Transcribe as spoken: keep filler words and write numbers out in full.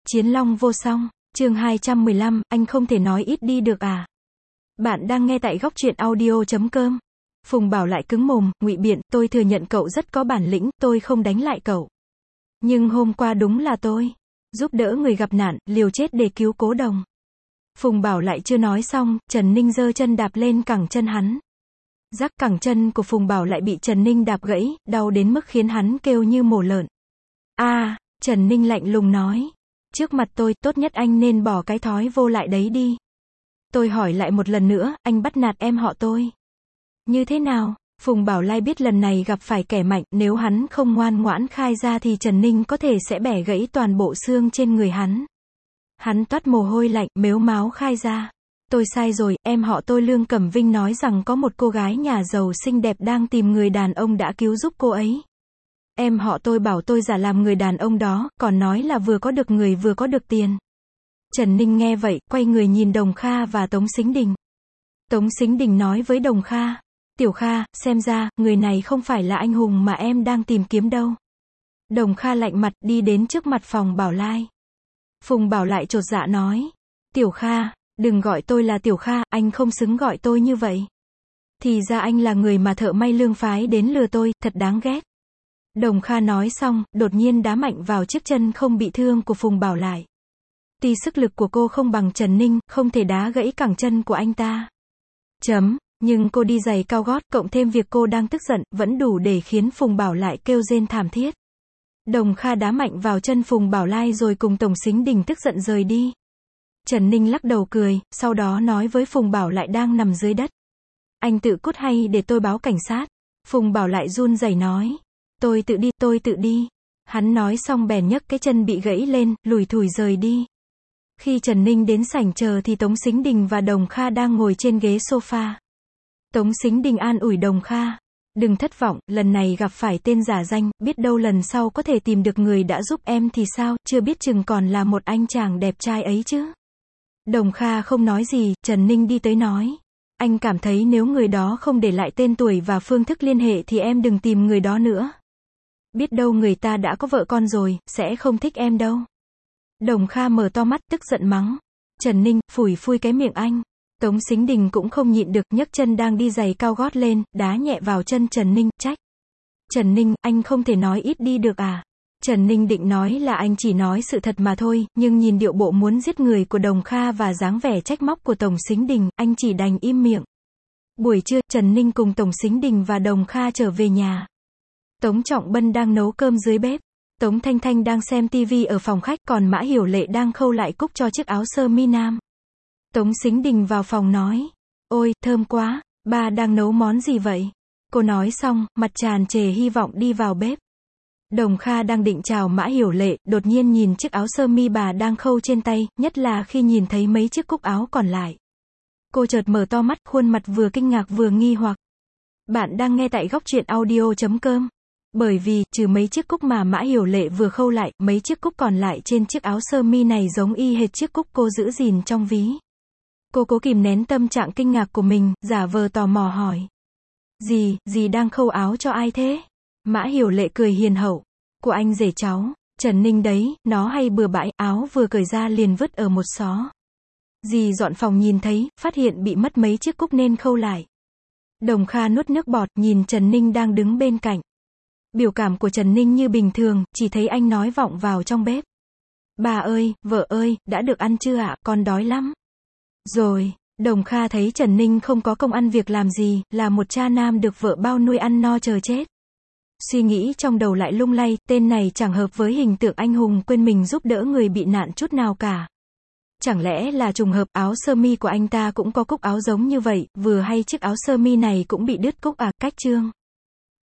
Chiến Long vô song, chương hai trăm mười lăm, anh không thể nói ít đi được à? Bạn đang nghe tại góc truyện audio chấm com. Phùng Bảo lại cứng mồm, ngụy biện, tôi thừa nhận cậu rất có bản lĩnh, tôi không đánh lại cậu. Nhưng hôm qua đúng là tôi giúp đỡ người gặp nạn, liều chết để cứu Cố Đồng. Phùng Bảo lại chưa nói xong, Trần Ninh giơ chân đạp lên cẳng chân hắn. Rắc, cẳng chân của Phùng Bảo lại bị Trần Ninh đạp gãy, đau đến mức khiến hắn kêu như mổ lợn. A, à, Trần Ninh lạnh lùng nói. Trước mặt tôi, tốt nhất anh nên bỏ cái thói vô lại đấy đi. Tôi hỏi lại một lần nữa, anh bắt nạt em họ tôi. Như thế nào? Phùng Bảo Lai biết lần này gặp phải kẻ mạnh, nếu hắn không ngoan ngoãn khai ra thì Trần Ninh có thể sẽ bẻ gãy toàn bộ xương trên người hắn. Hắn toát mồ hôi lạnh, mếu máo khai ra. Tôi sai rồi, em họ tôi Lương Cẩm Vinh nói rằng có một cô gái nhà giàu xinh đẹp đang tìm người đàn ông đã cứu giúp cô ấy. Em họ tôi bảo tôi giả làm người đàn ông đó, còn nói là vừa có được người vừa có được tiền. Trần Ninh nghe vậy, quay người nhìn Đồng Kha và Tống Sính Đình. Tống Sính Đình nói với Đồng Kha, Tiểu Kha, xem ra, người này không phải là anh hùng mà em đang tìm kiếm đâu. Đồng Kha lạnh mặt, đi đến trước mặt Phùng Bảo Lai. Phùng Bảo lại chột dạ nói, Tiểu Kha, đừng gọi tôi là Tiểu Kha, anh không xứng gọi tôi như vậy. Thì ra anh là người mà thợ may Lương phái đến lừa tôi, thật đáng ghét. Đồng Kha nói xong, đột nhiên đá mạnh vào chiếc chân không bị thương của Phùng Bảo lại. Tuy sức lực của cô không bằng Trần Ninh, không thể đá gãy cẳng chân của anh ta. Chấm, nhưng cô đi giày cao gót, cộng thêm việc cô đang tức giận, vẫn đủ để khiến Phùng Bảo lại kêu rên thảm thiết. Đồng Kha đá mạnh vào chân Phùng Bảo Lai rồi cùng Tổng Sính Đình tức giận rời đi. Trần Ninh lắc đầu cười, sau đó nói với Phùng Bảo Lại đang nằm dưới đất. Anh tự cút hay để tôi báo cảnh sát? Phùng Bảo Lại run rẩy nói. Tôi tự đi, tôi tự đi. Hắn nói xong bèn nhấc cái chân bị gãy lên, lủi thủi rời đi. Khi Trần Ninh đến sảnh chờ thì Tống Sính Đình và Đồng Kha đang ngồi trên ghế sofa. Tống Sính Đình an ủi Đồng Kha. Đừng thất vọng, lần này gặp phải tên giả danh, biết đâu lần sau có thể tìm được người đã giúp em thì sao, chưa biết chừng còn là một anh chàng đẹp trai ấy chứ. Đồng Kha không nói gì, Trần Ninh đi tới nói. Anh cảm thấy nếu người đó không để lại tên tuổi và phương thức liên hệ thì em đừng tìm người đó nữa. Biết đâu người ta đã có vợ con rồi, sẽ không thích em đâu. Đồng Kha mở to mắt, tức giận mắng. Trần Ninh, phủi phui cái miệng anh. Tống Sính Đình cũng không nhịn được, nhấc chân đang đi giày cao gót lên, đá nhẹ vào chân Trần Ninh, trách. Trần Ninh, anh không thể nói ít đi được à? Trần Ninh định nói là anh chỉ nói sự thật mà thôi, nhưng nhìn điệu bộ muốn giết người của Đồng Kha và dáng vẻ trách móc của Tổng Sính Đình, anh chỉ đành im miệng. Buổi trưa, Trần Ninh cùng Tổng Sính Đình và Đồng Kha trở về nhà. Tống Trọng Bân đang nấu cơm dưới bếp. Tống Thanh Thanh đang xem tivi ở phòng khách, còn Mã Hiểu Lệ đang khâu lại cúc cho chiếc áo sơ mi nam. Tống Sính Đình vào phòng nói. Ôi, thơm quá, ba đang nấu món gì vậy? Cô nói xong, mặt tràn trề hy vọng đi vào bếp. Đồng Kha đang định chào Mã Hiểu Lệ, đột nhiên nhìn chiếc áo sơ mi bà đang khâu trên tay, nhất là khi nhìn thấy mấy chiếc cúc áo còn lại. Cô chợt mở to mắt, khuôn mặt vừa kinh ngạc vừa nghi hoặc. Bạn đang nghe tại góc truyện audio chấm com. Bởi vì, trừ mấy chiếc cúc mà Mã Hiểu Lệ vừa khâu lại, mấy chiếc cúc còn lại trên chiếc áo sơ mi này giống y hệt chiếc cúc cô giữ gìn trong ví. Cô cố kìm nén tâm trạng kinh ngạc của mình, giả vờ tò mò hỏi. Dì, dì đang khâu áo cho ai thế? Mã Hiểu Lệ cười hiền hậu. Của anh rể cháu, Trần Ninh đấy, nó hay bừa bãi, áo vừa cởi ra liền vứt ở một xó. Dì dọn phòng nhìn thấy, phát hiện bị mất mấy chiếc cúc nên khâu lại. Đồng Kha nuốt nước bọt, nhìn Trần Ninh đang đứng bên cạnh. Biểu cảm của Trần Ninh như bình thường, chỉ thấy anh nói vọng vào trong bếp. Bà ơi, vợ ơi, đã được ăn chưa ạ, con đói lắm. Rồi, Đồng Kha thấy Trần Ninh không có công ăn việc làm gì, là một cha nam được vợ bao nuôi ăn no chờ chết. Suy nghĩ trong đầu lại lung lay, tên này chẳng hợp với hình tượng anh hùng quên mình giúp đỡ người bị nạn chút nào cả. Chẳng lẽ là trùng hợp áo sơ mi của anh ta cũng có cúc áo giống như vậy, vừa hay chiếc áo sơ mi này cũng bị đứt cúc à, cách chương.